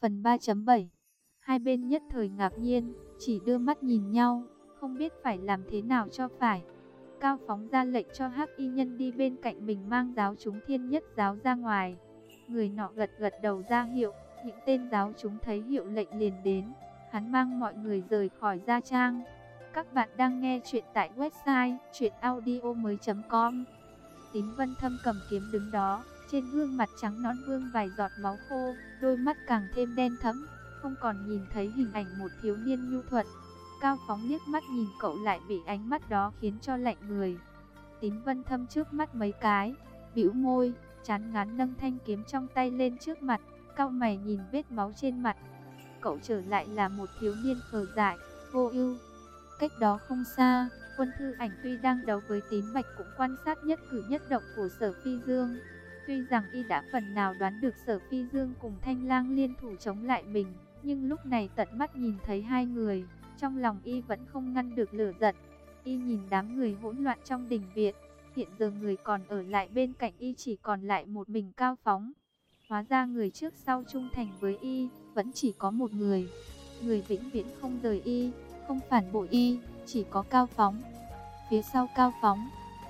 Phần 3.7. Hai bên nhất thời ngạc nhiên, chỉ đưa mắt nhìn nhau, không biết phải làm thế nào cho phải. Cao Phóng ra lệnh cho Hắc Y Nhân đi bên cạnh mình mang giáo chúng Thiên Nhất giáo ra ngoài. Người nọ gật gật đầu ra hiệu, những tên giáo chúng thấy hiệu lệnh liền đến. Hắn mang mọi người rời khỏi gia trang. Các bạn đang nghe chuyện tại website chuyenaudio.com. Tín Vân Thâm cầm kiếm đứng đó, trên gương mặt trắng nõn vương vài giọt máu khô, đôi mắt càng thêm đen thẫm, không còn nhìn thấy hình ảnh một thiếu niên nhu thuận. Cao Phóng liếc mắt nhìn cậu lại bị ánh mắt đó khiến cho lạnh người. Tín Vân Thâm trước mắt mấy cái, bĩu môi, chán ngán nâng thanh kiếm trong tay lên trước mặt, cau mày nhìn vết máu trên mặt. Cậu trở lại là một thiếu niên khờ dại, vô ưu. Cách đó không xa, Quân Thư Ảnh tuy đang đấu với Tín Bạch cũng quan sát nhất cử nhất động của Sở Phi Dương. Tuy rằng y đã phần nào đoán được Sở Phi Dương cùng Thanh Lang liên thủ chống lại mình, nhưng lúc này tận mắt nhìn thấy hai người, trong lòng y vẫn không ngăn được lửa giận. Y nhìn đám người hỗn loạn trong đình viện, hiện giờ người còn ở lại bên cạnh y chỉ còn lại một mình Cao Phóng. Hóa ra người trước sau trung thành với y, vẫn chỉ có một người. Người vĩnh viễn không rời y, không phản bội y, chỉ có Cao Phóng. Phía sau Cao Phóng,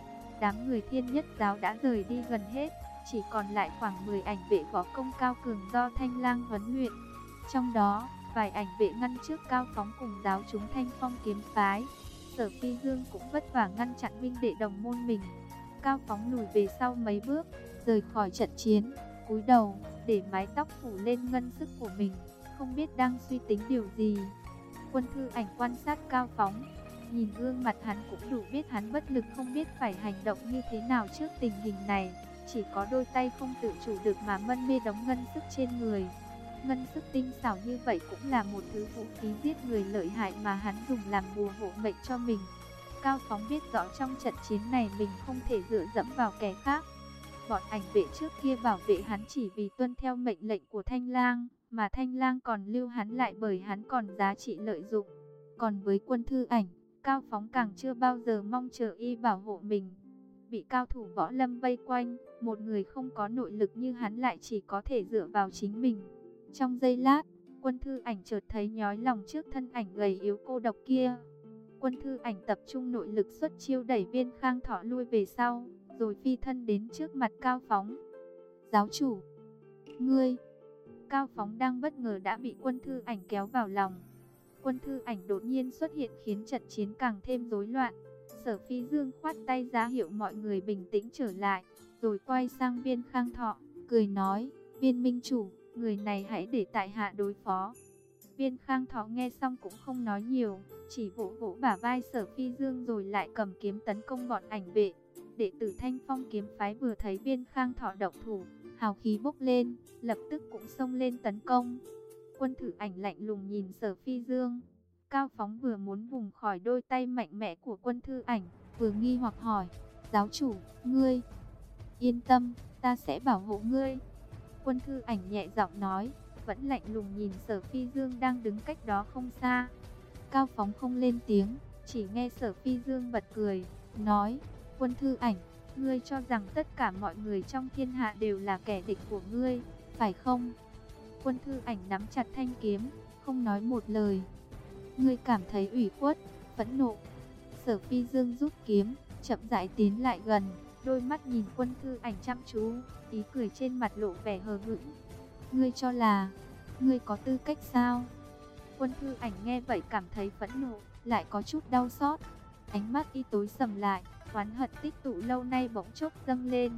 đám người Thiên Nhất giáo đã rời đi gần hết, chỉ còn lại khoảng 10 ảnh vệ võ công cao cường do Thanh Lang huấn luyện. Trong đó, vài ảnh vệ ngăn trước Cao Phóng cùng giáo chúng Thanh Phong kiếm phái. Sở Phi Dương cũng vất vả ngăn chặn huynh đệ đồng môn mình. Cao Phóng lùi về sau mấy bước, rời khỏi trận chiến, cúi đầu, để mái tóc phủ lên ngân sức của mình, không biết đang suy tính điều gì. Quân Thư Ảnh quan sát Cao Phóng, nhìn gương mặt hắn cũng đủ biết hắn bất lực không biết phải hành động như thế nào trước tình hình này. Chỉ có đôi tay không tự chủ được mà mân mê đóng ngân sức trên người. Ngân sức tinh xảo như vậy cũng là một thứ vũ khí giết người lợi hại mà hắn dùng làm bùa hộ mệnh cho mình. Cao Phóng biết rõ trong trận chiến này mình không thể dựa dẫm vào kẻ khác. Bọn ảnh vệ trước kia bảo vệ hắn chỉ vì tuân theo mệnh lệnh của Thanh Lang, mà Thanh Lang còn lưu hắn lại bởi hắn còn giá trị lợi dụng. Còn với Quân Thư Ảnh, Cao Phóng càng chưa bao giờ mong chờ y bảo hộ mình. Bị cao thủ võ lâm vây quanh, một người không có nội lực như hắn lại chỉ có thể dựa vào chính mình. Trong giây lát, Quân Thư Ảnh chợt thấy nhói lòng trước thân ảnh gầy yếu cô độc kia. Quân Thư Ảnh tập trung nội lực xuất chiêu đẩy Viên Khang Thọ lui về sau, rồi phi thân đến trước mặt Cao Phóng. Giáo chủ, ngươi! Cao Phóng đang bất ngờ đã bị Quân Thư Ảnh kéo vào lòng. Quân Thư Ảnh đột nhiên xuất hiện khiến trận chiến càng thêm rối loạn. Sở Phi Dương khoát tay ra hiệu mọi người bình tĩnh trở lại, rồi quay sang Viên Khang Thọ, cười nói, Viên minh chủ, người này hãy để tại hạ đối phó. Viên Khang Thọ nghe xong cũng không nói nhiều, chỉ vỗ vỗ bả vai Sở Phi Dương rồi lại cầm kiếm tấn công bọn ảnh vệ. Đệ tử Thanh Phong kiếm phái vừa thấy Viên Khang Thọ động thủ, hào khí bốc lên, lập tức cũng xông lên tấn công. Quân Thư Ảnh lạnh lùng nhìn Sở Phi Dương. Cao Phóng vừa muốn vùng khỏi đôi tay mạnh mẽ của Quân Thư Ảnh, vừa nghi hoặc hỏi, giáo chủ, ngươi yên tâm, ta sẽ bảo hộ ngươi. Quân Thư Ảnh nhẹ giọng nói, vẫn lạnh lùng nhìn Sở Phi Dương đang đứng cách đó không xa. Cao Phóng không lên tiếng, chỉ nghe Sở Phi Dương bật cười, nói, Quân Thư Ảnh, ngươi cho rằng tất cả mọi người trong thiên hạ đều là kẻ địch của ngươi, phải không? Quân Thư Ảnh nắm chặt thanh kiếm, không nói một lời. Ngươi cảm thấy ủy khuất, phẫn nộ. Sở Phi Dương rút kiếm, chậm rãi tiến lại gần, đôi mắt nhìn Quân Thư Ảnh chăm chú, ý cười trên mặt lộ vẻ hờ hững. Ngươi cho là, ngươi có tư cách sao? Quân Thư Ảnh nghe vậy cảm thấy phẫn nộ, lại có chút đau xót. Ánh mắt y tối sầm lại, oán hận tích tụ lâu nay bỗng chốc dâng lên.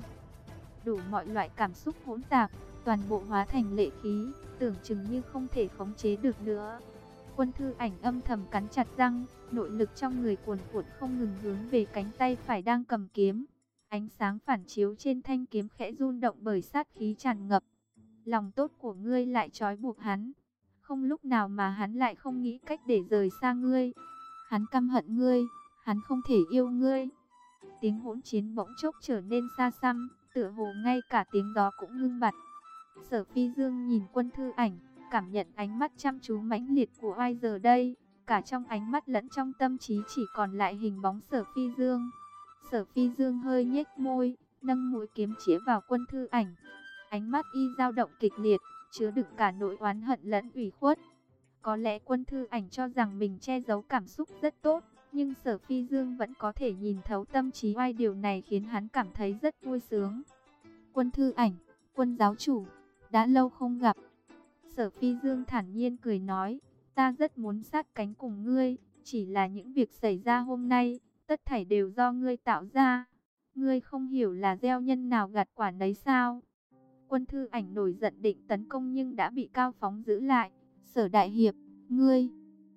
Đủ mọi loại cảm xúc hỗn tạp, toàn bộ hóa thành lệ khí, tưởng chừng như không thể khống chế được nữa. Quân Thư Ảnh âm thầm cắn chặt răng, nội lực trong người cuồn cuộn không ngừng hướng về cánh tay phải đang cầm kiếm. Ánh sáng phản chiếu trên thanh kiếm khẽ rung động bởi sát khí tràn ngập. Lòng tốt của ngươi lại trói buộc hắn. Không lúc nào mà hắn lại không nghĩ cách để rời xa ngươi. Hắn căm hận ngươi, hắn không thể yêu ngươi. Tiếng hỗn chiến bỗng chốc trở nên xa xăm, tựa hồ ngay cả tiếng gió cũng ngưng bặt. Sở Phi Dương nhìn Quân Thư Ảnh, cảm nhận ánh mắt chăm chú mãnh liệt của ai giờ đây, cả trong ánh mắt lẫn trong tâm trí chỉ còn lại hình bóng Sở Phi Dương. Sở Phi Dương hơi nhếch môi, nâng mũi kiếm chĩa vào Quân Thư Ảnh. Ánh mắt y dao động kịch liệt, chứa đựng cả nỗi oán hận lẫn ủy khuất. Có lẽ Quân Thư Ảnh cho rằng mình che giấu cảm xúc rất tốt, nhưng Sở Phi Dương vẫn có thể nhìn thấu tâm trí oai, điều này khiến hắn cảm thấy rất vui sướng. Quân Thư Ảnh, Quân giáo chủ, đã lâu không gặp. Sở Phi Dương thản nhiên cười nói, ta rất muốn sát cánh cùng ngươi, chỉ là những việc xảy ra hôm nay, tất thảy đều do ngươi tạo ra. Ngươi không hiểu là gieo nhân nào gặt quả nấy sao? Quân Thư Ảnh nổi giận định tấn công nhưng đã bị Cao Phóng giữ lại. Sở đại hiệp, ngươi,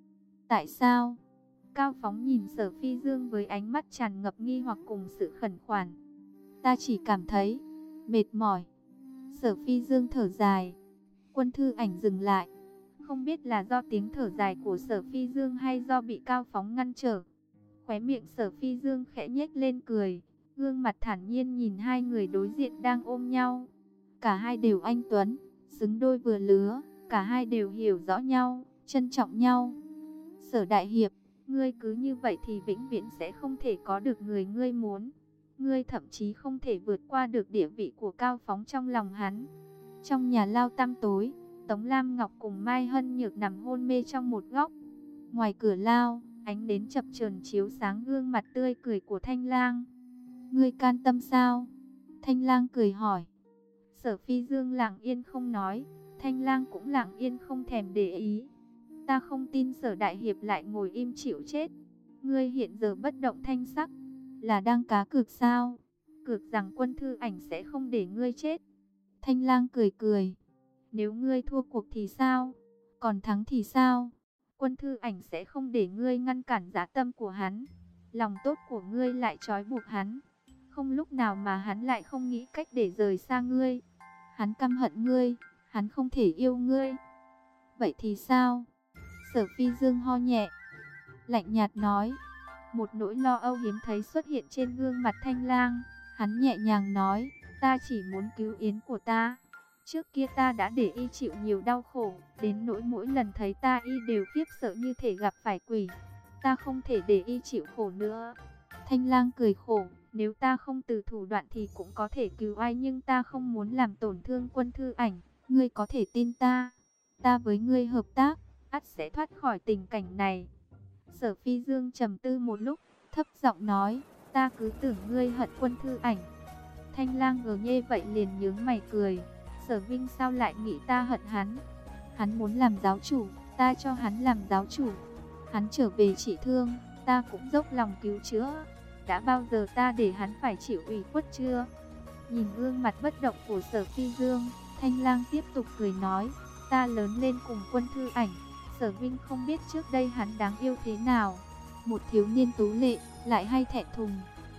tại sao? Cao Phóng nhìn Sở Phi Dương với ánh mắt tràn ngập nghi hoặc cùng sự khẩn khoản. Ta chỉ cảm thấy mệt mỏi. Sở Phi Dương thở dài. Quân Thư Ảnh dừng lại. Không biết là do tiếng thở dài của Sở Phi Dương hay do bị Cao Phóng ngăn trở. Khóe miệng Sở Phi Dương khẽ nhếch lên cười, gương mặt thản nhiên nhìn hai người đối diện đang ôm nhau. Cả hai đều anh tuấn, xứng đôi vừa lứa, cả hai đều hiểu rõ nhau, trân trọng nhau. Sở đại hiệp, ngươi cứ như vậy thì vĩnh viễn sẽ không thể có được người ngươi muốn. Ngươi thậm chí không thể vượt qua được địa vị của Cao Phóng trong lòng hắn. Trong nhà lao tăm tối, Tống Lam Ngọc cùng Mai Hân Nhược nằm hôn mê trong một góc. Ngoài cửa lao, ánh đến chập chờn chiếu sáng gương mặt tươi cười của Thanh Lang. Ngươi can tâm sao? Thanh Lang cười hỏi. Sở Phi Dương lặng yên không nói, Thanh Lang cũng lặng yên không thèm để ý. Ta không tin Sở đại hiệp lại ngồi im chịu chết. Ngươi hiện giờ bất động thanh sắc, là đang cá cược sao? Cược rằng Quân Thư Ảnh sẽ không để ngươi chết. Thanh Lang cười cười. Nếu ngươi thua cuộc thì sao? Còn thắng thì sao? Quân Thư Ảnh sẽ không để ngươi ngăn cản dã tâm của hắn. Lòng tốt của ngươi lại trói buộc hắn. Không lúc nào mà hắn lại không nghĩ cách để rời xa ngươi. Hắn căm hận ngươi, hắn không thể yêu ngươi. Vậy thì sao? Sở Phi Dương ho nhẹ, lạnh nhạt nói. Một nỗi lo âu hiếm thấy xuất hiện trên gương mặt Thanh Lang. Hắn nhẹ nhàng nói, ta chỉ muốn cứu Yến của ta. Trước kia ta đã để y chịu nhiều đau khổ, đến nỗi mỗi lần thấy ta y đều khiếp sợ như thể gặp phải quỷ. Ta không thể để y chịu khổ nữa. Thanh Lang cười khổ, nếu ta không từ thủ đoạn thì cũng có thể cứu ai, nhưng ta không muốn làm tổn thương Quân Thư Ảnh. Ngươi có thể tin ta. Ta với ngươi hợp tác, ắt sẽ thoát khỏi tình cảnh này. Sở Phi Dương trầm tư một lúc, thấp giọng nói, ta cứ tưởng ngươi hận Quân Thư Ảnh. Thanh Lang ngờ nghe vậy liền nhướng mày cười. Sở Vinh sao lại nghĩ ta hận hắn? Hắn muốn làm giáo chủ, ta cho hắn làm giáo chủ. Hắn trở về trị thương, ta cũng dốc lòng cứu chữa. Đã bao giờ ta để hắn phải chịu ủy khuất chưa? Nhìn gương mặt bất động của Sở Phi Dương, Thanh Lang tiếp tục cười nói, ta lớn lên cùng Quân Thư Ảnh. Sở Vinh không biết trước đây hắn đáng yêu thế nào. Một thiếu niên tú lệ, lại hay thẹn thùng.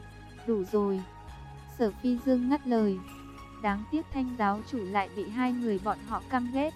Đủ rồi. Sở Phi Dương ngắt lời. Đáng tiếc Thanh giáo chủ lại bị hai người bọn họ căm ghét.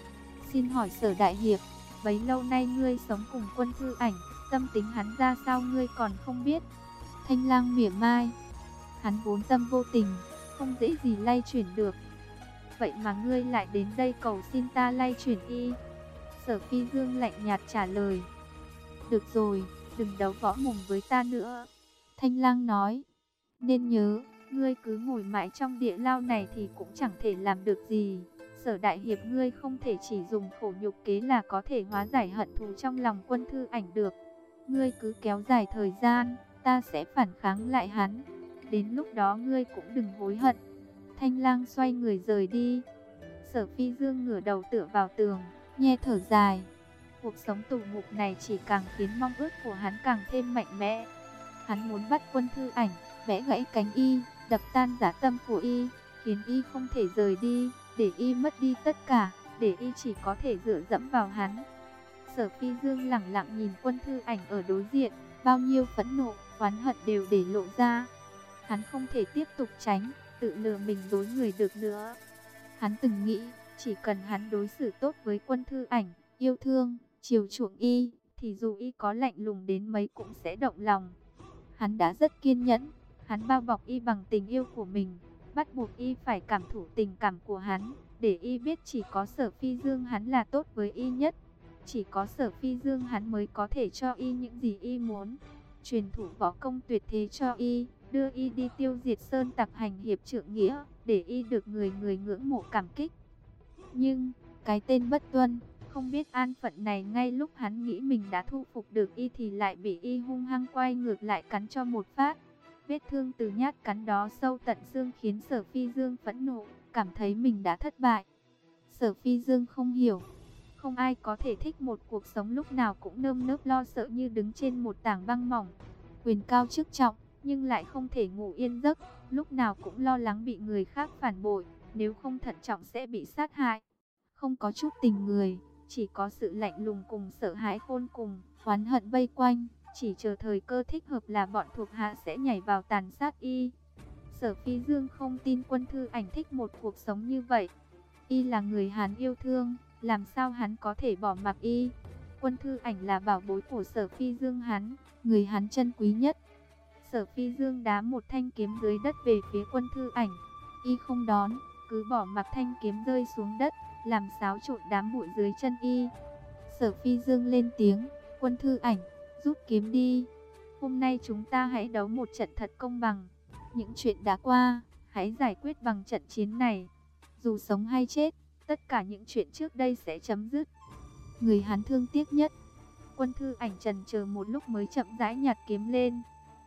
Xin hỏi Sở đại hiệp, bấy lâu nay ngươi sống cùng Quân Thư Ảnh, tâm tính hắn ra sao ngươi còn không biết? Thanh Lang mỉa mai. Hắn vốn tâm vô tình, không dễ gì lay chuyển được. Vậy mà ngươi lại đến đây cầu xin ta lay chuyển y. Sở Phi Dương lạnh nhạt trả lời. Được rồi, đừng đấu võ mồm với ta nữa. Thanh Lang nói. Nên nhớ, ngươi cứ ngồi mãi trong địa lao này thì cũng chẳng thể làm được gì. Sở đại hiệp ngươi không thể chỉ dùng khổ nhục kế là có thể hóa giải hận thù trong lòng Quân Thư Ảnh được. Ngươi cứ kéo dài thời gian, ta sẽ phản kháng lại hắn. Đến lúc đó ngươi cũng đừng hối hận. Thanh Lang xoay người rời đi. Sở Phi Dương ngửa đầu tựa vào tường, nhe thở dài. Cuộc sống tù ngục này chỉ càng khiến mong ước của hắn càng thêm mạnh mẽ. Hắn muốn bắt Quân Thư Ảnh, bẻ gãy cánh y, đập tan dã tâm của y, khiến y không thể rời đi, để y mất đi tất cả, để y chỉ có thể dựa dẫm vào hắn. Sở Phi Dương lặng lặng nhìn Quân Thư Ảnh ở đối diện, bao nhiêu phẫn nộ, oán hận đều để lộ ra. Hắn không thể tiếp tục tránh, tự lừa mình dối người được nữa. Hắn từng nghĩ, chỉ cần hắn đối xử tốt với Quân Thư Ảnh, yêu thương, chiều chuộng y, thì dù y có lạnh lùng đến mấy cũng sẽ động lòng. Hắn đã rất kiên nhẫn, hắn bao bọc y bằng tình yêu của mình, bắt buộc y phải cảm thụ tình cảm của hắn, để y biết chỉ có Sở Phi Dương hắn là tốt với y nhất. Chỉ có Sở Phi Dương hắn mới có thể cho y những gì y muốn, truyền thụ võ công tuyệt thế cho y, đưa y đi tiêu diệt sơn tặc hành hiệp trượng nghĩa, để y được người người ngưỡng mộ cảm kích. Nhưng, cái tên bất tuân, không biết an phận này ngay lúc hắn nghĩ mình đã thu phục được y thì lại bị y hung hăng quay ngược lại cắn cho một phát. Vết thương từ nhát cắn đó sâu tận xương khiến Sở Phi Dương phẫn nộ, cảm thấy mình đã thất bại. Sở Phi Dương không hiểu, không ai có thể thích một cuộc sống lúc nào cũng nơm nớp lo sợ như đứng trên một tảng băng mỏng. Quyền cao chức trọng, nhưng lại không thể ngủ yên giấc, lúc nào cũng lo lắng bị người khác phản bội, nếu không thận trọng sẽ bị sát hại. Không có chút tình người, chỉ có sự lạnh lùng cùng sợ hãi khôn cùng, oán hận vây quanh, chỉ chờ thời cơ thích hợp là bọn thuộc hạ sẽ nhảy vào tàn sát y. Sở Phi Dương không tin Quân Thư Ảnh thích một cuộc sống như vậy. Y là người hắn yêu thương, làm sao hắn có thể bỏ mặc y? Quân Thư Ảnh là bảo bối của Sở Phi Dương hắn, người hắn trân quý nhất. Sở Phi Dương đá một thanh kiếm dưới đất về phía Quân Thư Ảnh. Y không đón, cứ bỏ mặc thanh kiếm rơi xuống đất, làm xáo trộn đám bụi dưới chân y. Sở Phi Dương lên tiếng, Quân Thư Ảnh, rút kiếm đi. Hôm nay chúng ta hãy đấu một trận thật công bằng. Những chuyện đã qua, hãy giải quyết bằng trận chiến này. Dù sống hay chết, tất cả những chuyện trước đây sẽ chấm dứt. Người hắn thương tiếc nhất. Quân Thư Ảnh chần chờ một lúc mới chậm rãi nhặt kiếm lên.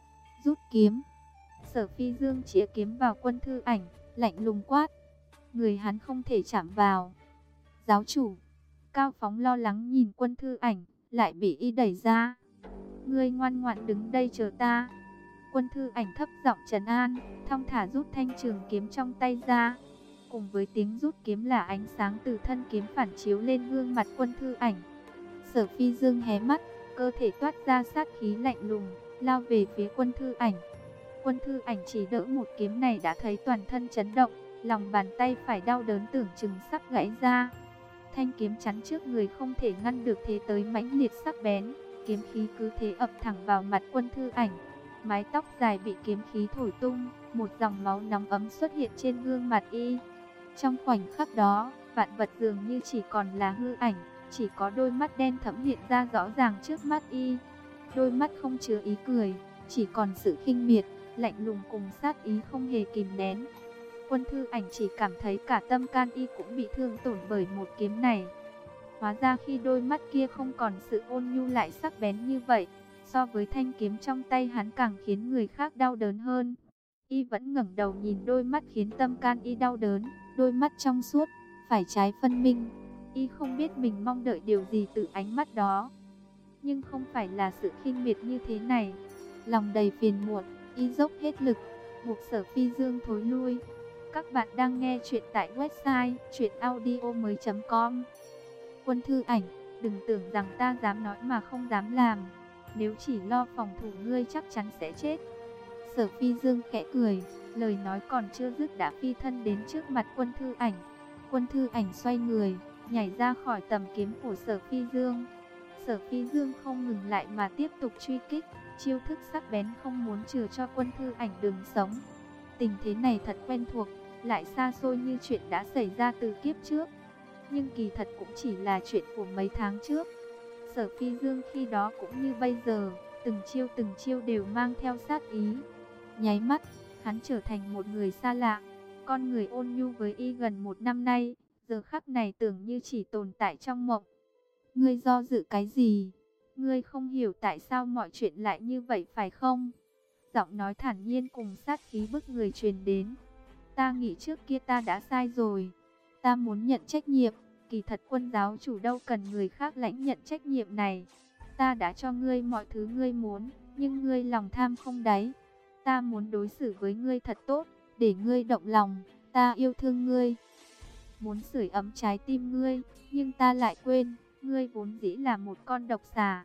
Rút kiếm. Sở Phi Dương chĩa kiếm vào Quân Thư Ảnh, lạnh lùng quát. Người hắn không thể chạm vào. Giáo chủ. Cao Phóng lo lắng nhìn Quân Thư Ảnh, lại bị y đẩy ra. Ngươi ngoan ngoãn đứng đây chờ ta. Quân Thư Ảnh thấp giọng trấn an, thong thả rút thanh trường kiếm trong tay ra. Cùng với tiếng rút kiếm là ánh sáng từ thân kiếm phản chiếu lên gương mặt Quân Thư Ảnh. Sở Phi Dương hé mắt, cơ thể toát ra sát khí lạnh lùng, lao về phía Quân Thư Ảnh. Quân Thư Ảnh chỉ đỡ một kiếm này đã thấy toàn thân chấn động, lòng bàn tay phải đau đớn tưởng chừng sắp gãy ra. Thanh kiếm chắn trước người không thể ngăn được thế tới mãnh liệt sắc bén, kiếm khí cứ thế ập thẳng vào mặt Quân Thư Ảnh. Mái tóc dài bị kiếm khí thổi tung, một dòng máu nóng ấm xuất hiện trên gương mặt y. Trong khoảnh khắc đó, vạn vật dường như chỉ còn là hư ảnh, chỉ có đôi mắt đen thẫm hiện ra rõ ràng trước mắt y. Đôi mắt không chứa ý cười, chỉ còn sự khinh miệt, lạnh lùng cùng sát ý không hề kìm nén. Quân Thư Ảnh chỉ cảm thấy cả tâm can y cũng bị thương tổn bởi một kiếm này. Hóa ra khi đôi mắt kia không còn sự ôn nhu lại sắc bén như vậy, so với thanh kiếm trong tay hắn càng khiến người khác đau đớn hơn. Y vẫn ngẩng đầu nhìn đôi mắt khiến tâm can y đau đớn, đôi mắt trong suốt, phải trái phân minh. Y không biết mình mong đợi điều gì từ ánh mắt đó, nhưng không phải là sự khinh miệt như thế này. Lòng đầy phiền muộn, y dốc hết lực, buộc Sở Phi Dương thối lui. Các bạn đang nghe chuyện tại website chuyenaudio.com. Quân Thư Ảnh, đừng tưởng rằng ta dám nói mà không dám làm. Nếu chỉ lo phòng thủ ngươi chắc chắn sẽ chết. Sở Phi Dương khẽ cười, lời nói còn chưa dứt đã phi thân đến trước mặt Quân Thư Ảnh. Quân Thư Ảnh xoay người, nhảy ra khỏi tầm kiếm của Sở Phi Dương. Sở Phi Dương không ngừng lại mà tiếp tục truy kích, chiêu thức sắc bén không muốn chừa cho Quân Thư Ảnh đường sống. Tình thế này thật quen thuộc, lại xa xôi như chuyện đã xảy ra từ kiếp trước. Nhưng kỳ thật cũng chỉ là chuyện của mấy tháng trước. Sở Phi Dương khi đó cũng như bây giờ, từng chiêu đều mang theo sát ý. Nháy mắt, hắn trở thành một người xa lạ. Con người ôn nhu với y gần một năm nay, giờ khắc này tưởng như chỉ tồn tại trong mộng. Ngươi do dự cái gì? Ngươi không hiểu tại sao mọi chuyện lại như vậy phải không? Giọng nói thản nhiên cùng sát khí bức người truyền đến. Ta nghĩ trước kia ta đã sai rồi. Ta muốn nhận trách nhiệm. Kỳ thật Quân giáo chủ đâu cần người khác lãnh nhận trách nhiệm này. Ta đã cho ngươi mọi thứ ngươi muốn, nhưng ngươi lòng tham không đáy. Ta muốn đối xử với ngươi thật tốt, để ngươi động lòng. Ta yêu thương ngươi, muốn sưởi ấm trái tim ngươi, nhưng ta lại quên, ngươi vốn dĩ là một con độc xà.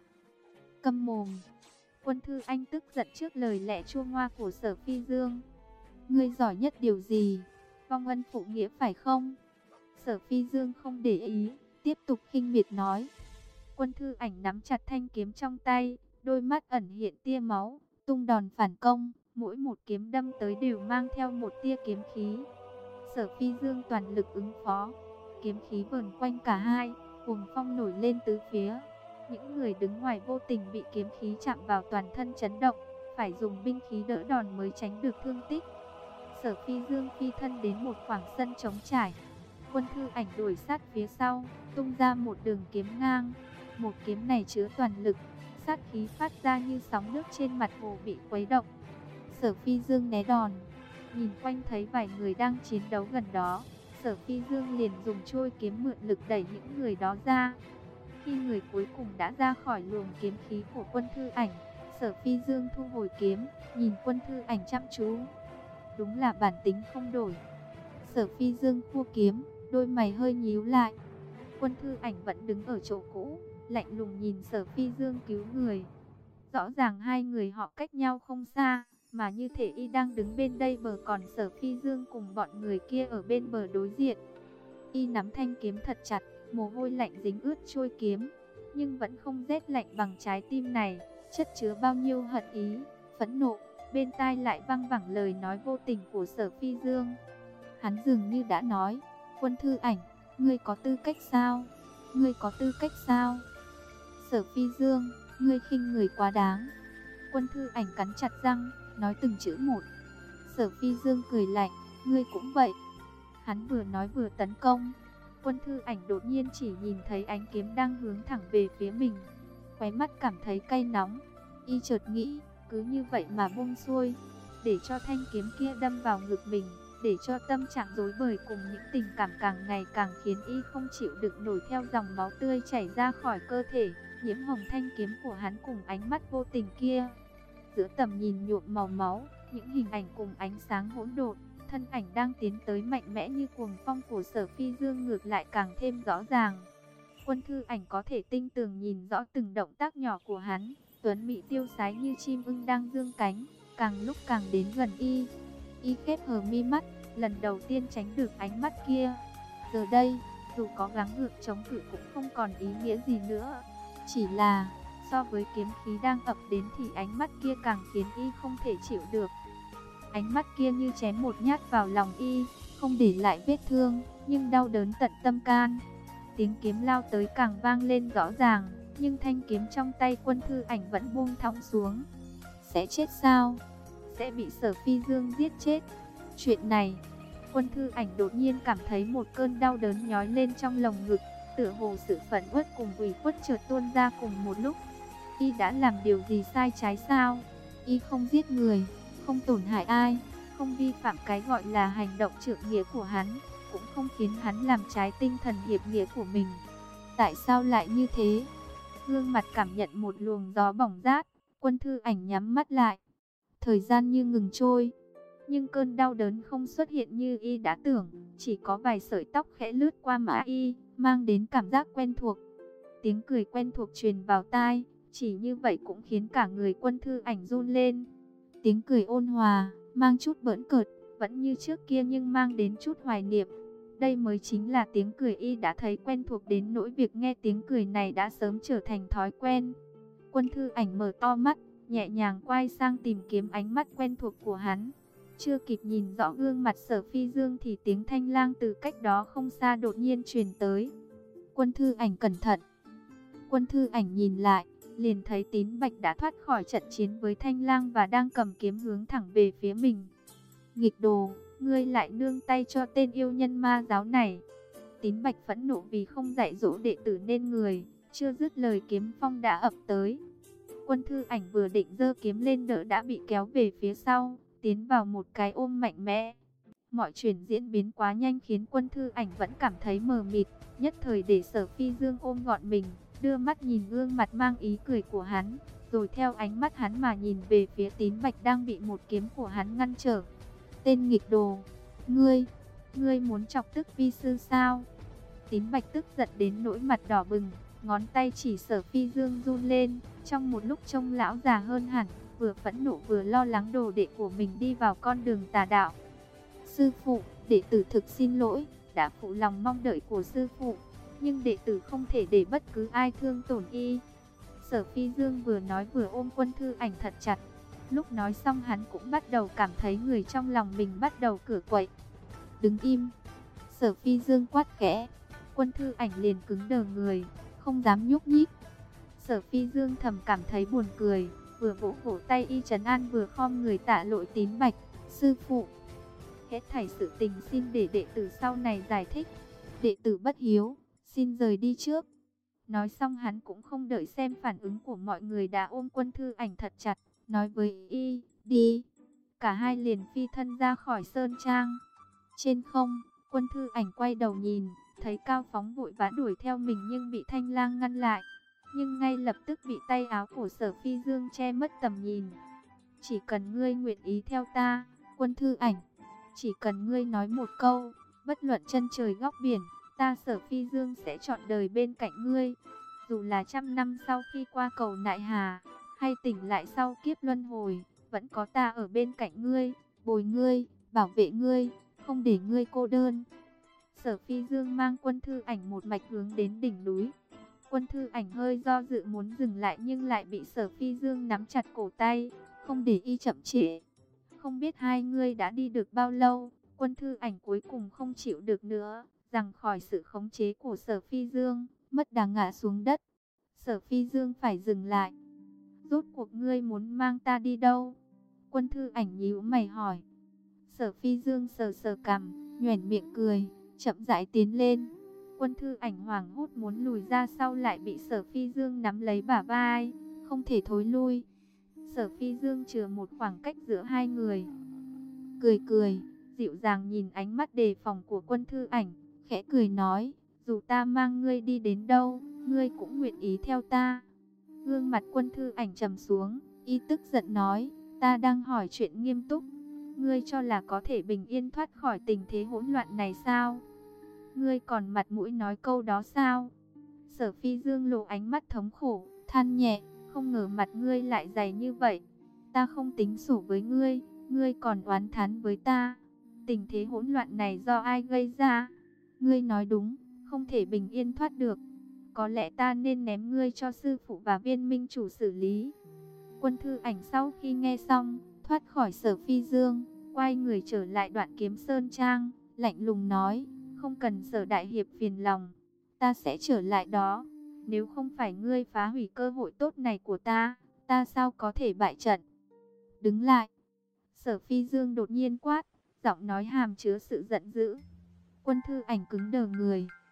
Câm mồm. Quân Thư Anh tức giận trước lời lẽ chua ngoa của Sở Phi Dương. Ngươi giỏi nhất điều gì? Vong ân phụ nghĩa phải không? Sở Phi Dương không để ý, tiếp tục khinh miệt nói. Quân Thư Ảnh nắm chặt thanh kiếm trong tay, đôi mắt ẩn hiện tia máu, tung đòn phản công, mỗi một kiếm đâm tới đều mang theo một tia kiếm khí. Sở Phi Dương toàn lực ứng phó, kiếm khí vờn quanh cả hai, cuồng phong nổi lên tứ phía. Những người đứng ngoài vô tình bị kiếm khí chạm vào toàn thân chấn động, phải dùng binh khí đỡ đòn mới tránh được thương tích. Sở Phi Dương phi thân đến một khoảng sân trống trải. Quân Thư Ảnh đuổi sát phía sau, tung ra một đường kiếm ngang. Một kiếm này chứa toàn lực, sát khí phát ra như sóng nước trên mặt hồ bị khuấy động. Sở Phi Dương né đòn, nhìn quanh thấy vài người đang chiến đấu gần đó, Sở Phi Dương liền dùng trôi kiếm mượn lực đẩy những người đó ra. Khi người cuối cùng đã ra khỏi luồng kiếm khí của Quân Thư Ảnh, Sở Phi Dương thu hồi kiếm, nhìn Quân Thư Ảnh chăm chú. Đúng là bản tính không đổi. Sở Phi Dương khua kiếm, đôi mày hơi nhíu lại. Quân Thư Ảnh vẫn đứng ở chỗ cũ, lạnh lùng nhìn Sở Phi Dương cứu người. Rõ ràng hai người họ cách nhau không xa, mà như thể y đang đứng bên đây bờ, còn Sở Phi Dương cùng bọn người kia ở bên bờ đối diện. Y nắm thanh kiếm thật chặt, mồ hôi lạnh dính ướt trôi kiếm, nhưng vẫn không rét lạnh bằng trái tim này, chất chứa bao nhiêu hận ý, phẫn nộ. Bên tai lại văng vẳng lời nói vô tình của Sở Phi Dương. Hắn dường như đã nói, Quân Thư Ảnh, ngươi có tư cách sao? Ngươi có tư cách sao? Sở Phi Dương, ngươi khinh người quá đáng. Quân Thư Ảnh cắn chặt răng, nói từng chữ một. Sở Phi Dương cười lạnh, ngươi cũng vậy. Hắn vừa nói vừa tấn công. Quân Thư Ảnh đột nhiên chỉ nhìn thấy ánh kiếm đang hướng thẳng về phía mình, khóe mắt cảm thấy cay nóng. Y chợt nghĩ, cứ như vậy mà buông xuôi, để cho thanh kiếm kia đâm vào ngực mình, để cho tâm trạng rối bời cùng những tình cảm càng ngày càng khiến y không chịu đựng nổi theo dòng máu tươi chảy ra khỏi cơ thể, nhiễm hồng thanh kiếm của hắn cùng ánh mắt vô tình kia. Giữa tầm nhìn nhuộm màu máu, những hình ảnh cùng ánh sáng hỗn độn, thân ảnh đang tiến tới mạnh mẽ như cuồng phong của Sở Phi Dương ngược lại càng thêm rõ ràng. Quân Thư Ảnh có thể tinh tường nhìn rõ từng động tác nhỏ của hắn, tuấn mỹ tiêu sái như chim ưng đang dương cánh, càng lúc càng đến gần y. Y khép hờ mi mắt, lần đầu tiên tránh được ánh mắt kia. Giờ đây, dù có gắng gượng chống cự cũng không còn ý nghĩa gì nữa. Chỉ là, so với kiếm khí đang ập đến thì ánh mắt kia càng khiến y không thể chịu được. Ánh mắt kia như chém một nhát vào lòng y, không để lại vết thương, nhưng đau đớn tận tâm can. Tiếng kiếm lao tới càng vang lên rõ ràng, nhưng thanh kiếm trong tay Quân Thư Ảnh vẫn buông thõng xuống. Sẽ chết sao? Sẽ bị Sở Phi Dương giết chết. Chuyện này, Quân Thư Ảnh đột nhiên cảm thấy một cơn đau đớn nhói lên trong lồng ngực, tựa hồ sự phẫn uất cùng ủy khuất chợt tuôn ra cùng một lúc. Y đã làm điều gì sai trái sao? Y không giết người, không tổn hại ai, không vi phạm cái gọi là hành động trượng nghĩa của hắn, cũng không khiến hắn làm trái tinh thần hiệp nghĩa của mình. Tại sao lại như thế? Gương mặt cảm nhận một luồng gió bỏng rát, Quân Thư Ảnh nhắm mắt lại. Thời gian như ngừng trôi, nhưng cơn đau đớn không xuất hiện như y đã tưởng, chỉ có vài sợi tóc khẽ lướt qua má y, mang đến cảm giác quen thuộc. Tiếng cười quen thuộc truyền vào tai, chỉ như vậy cũng khiến cả người Quân Thư Ảnh run lên. Tiếng cười ôn hòa, mang chút bỡn cợt, vẫn như trước kia nhưng mang đến chút hoài niệm. Đây mới chính là tiếng cười y đã thấy quen thuộc đến nỗi việc nghe tiếng cười này đã sớm trở thành thói quen. Quân Thư Ảnh mở to mắt, nhẹ nhàng quay sang tìm kiếm ánh mắt quen thuộc của hắn. Chưa kịp nhìn rõ gương mặt Sở Phi Dương thì tiếng thanh lang từ cách đó không xa đột nhiên truyền tới. Quân Thư Ảnh cẩn thận. Quân Thư Ảnh nhìn lại, liền thấy Tín Bạch đã thoát khỏi trận chiến với thanh lang và đang cầm kiếm hướng thẳng về phía mình. Nghịch đồ, ngươi lại nương tay cho tên yêu nhân ma giáo này. Tín Bạch phẫn nộ vì không dạy dỗ đệ tử nên người, chưa dứt lời kiếm phong đã ập tới. Quân Thư Ảnh vừa định giơ kiếm lên đỡ đã bị kéo về phía sau, tiến vào một cái ôm mạnh mẽ. Mọi chuyện diễn biến quá nhanh khiến Quân Thư Ảnh vẫn cảm thấy mờ mịt, nhất thời để Sở Phi Dương ôm gọn mình, đưa mắt nhìn gương mặt mang ý cười của hắn, rồi theo ánh mắt hắn mà nhìn về phía Tín Bạch đang bị một kiếm của hắn ngăn trở. Tên nghịch đồ, ngươi muốn chọc tức vi sư sao? Tín Bạch tức giận đến nỗi mặt đỏ bừng, ngón tay chỉ Sở Phi Dương run lên, trong một lúc trông lão già hơn hẳn, vừa phẫn nộ vừa lo lắng đồ đệ của mình đi vào con đường tà đạo. Sư phụ, đệ tử thực xin lỗi, đã phụ lòng mong đợi của sư phụ, nhưng đệ tử không thể để bất cứ ai thương tổn y. Sở Phi Dương vừa nói vừa ôm Quân Thư Ảnh thật chặt. Lúc nói xong hắn cũng bắt đầu cảm thấy người trong lòng mình bắt đầu cựa quậy. Đứng im! Sở Phi Dương quát khẽ. Quân Thư Ảnh liền cứng đờ người, không dám nhúc nhích. Sở Phi Dương thầm cảm thấy buồn cười, vừa vỗ vỗ tay y trấn an vừa khom người tạ lỗi Tín Bạch. Sư phụ, hết thảy sự tình xin để đệ tử sau này giải thích. đệ tử bất hiếu, xin rời đi trước. Nói xong hắn cũng không đợi xem phản ứng của mọi người, đã ôm Quân Thư Ảnh thật chặt, nói với y, đi. Cả hai liền phi thân ra khỏi sơn trang. Trên không, Quân Thư Ảnh quay đầu nhìn, thấy Cao Phóng vội vã đuổi theo mình nhưng bị Thanh Lang ngăn lại. Nhưng ngay lập tức bị tay áo của Sở Phi Dương che mất tầm nhìn. Chỉ cần ngươi nguyện ý theo ta, Quân Thư Ảnh, chỉ cần ngươi nói một câu, bất luận chân trời góc biển, ta Sở Phi Dương sẽ trọn đời bên cạnh ngươi. Dù là trăm năm sau khi qua cầu Nại Hà, hay tỉnh lại sau kiếp luân hồi, vẫn có ta ở bên cạnh ngươi, bồi ngươi, bảo vệ ngươi, không để ngươi cô đơn. Sở Phi Dương mang Quân Thư Ảnh một mạch hướng đến đỉnh núi. Quân Thư Ảnh hơi do dự muốn dừng lại nhưng lại bị Sở Phi Dương nắm chặt cổ tay, không để y chậm trễ. Không biết hai ngươi đã đi được bao lâu, Quân Thư Ảnh cuối cùng không chịu được nữa, giằng khỏi sự khống chế của Sở Phi Dương, mất đà ngã xuống đất. Sở Phi Dương phải dừng lại. Rốt cuộc ngươi muốn mang ta đi đâu? Quân Thư Ảnh nhíu mày hỏi. Sở Phi Dương sờ sờ cằm, nhoẻn miệng cười, chậm rãi tiến lên. Quân Thư Ảnh hoảng hốt muốn lùi ra sau lại bị Sở Phi Dương nắm lấy bả vai, không thể thối lui. Sở Phi Dương chừa một khoảng cách giữa hai người, cười cười, dịu dàng nhìn ánh mắt đề phòng của Quân Thư Ảnh, khẽ cười nói, dù ta mang ngươi đi đến đâu, ngươi cũng nguyện ý theo ta. Gương mặt Quân Thư Ảnh trầm xuống, y tức giận nói, ta đang hỏi chuyện nghiêm túc, ngươi cho là có thể bình yên thoát khỏi tình thế hỗn loạn này sao? Ngươi còn mặt mũi nói câu đó sao? Sở Phi Dương lộ ánh mắt thống khổ, than nhẹ, không ngờ mặt ngươi lại dày như vậy. Ta không tính sổ với ngươi, ngươi còn oán thán với ta. Tình thế hỗn loạn này do ai gây ra? Ngươi nói đúng, không thể bình yên thoát được. Có lẽ ta nên ném ngươi cho sư phụ và Viên minh chủ xử lý. Quân Thư Ảnh sau khi nghe xong, thoát khỏi Sở Phi Dương, quay người trở lại Đoạn Kiếm Sơn Trang, lạnh lùng nói, không cần Sở đại hiệp phiền lòng, ta sẽ trở lại đó. Nếu không phải ngươi phá hủy cơ hội tốt này của ta, ta sao có thể bại trận? Đứng lại! Sở Phi Dương đột nhiên quát, giọng nói hàm chứa sự giận dữ. Quân Thư Ảnh cứng đờ người,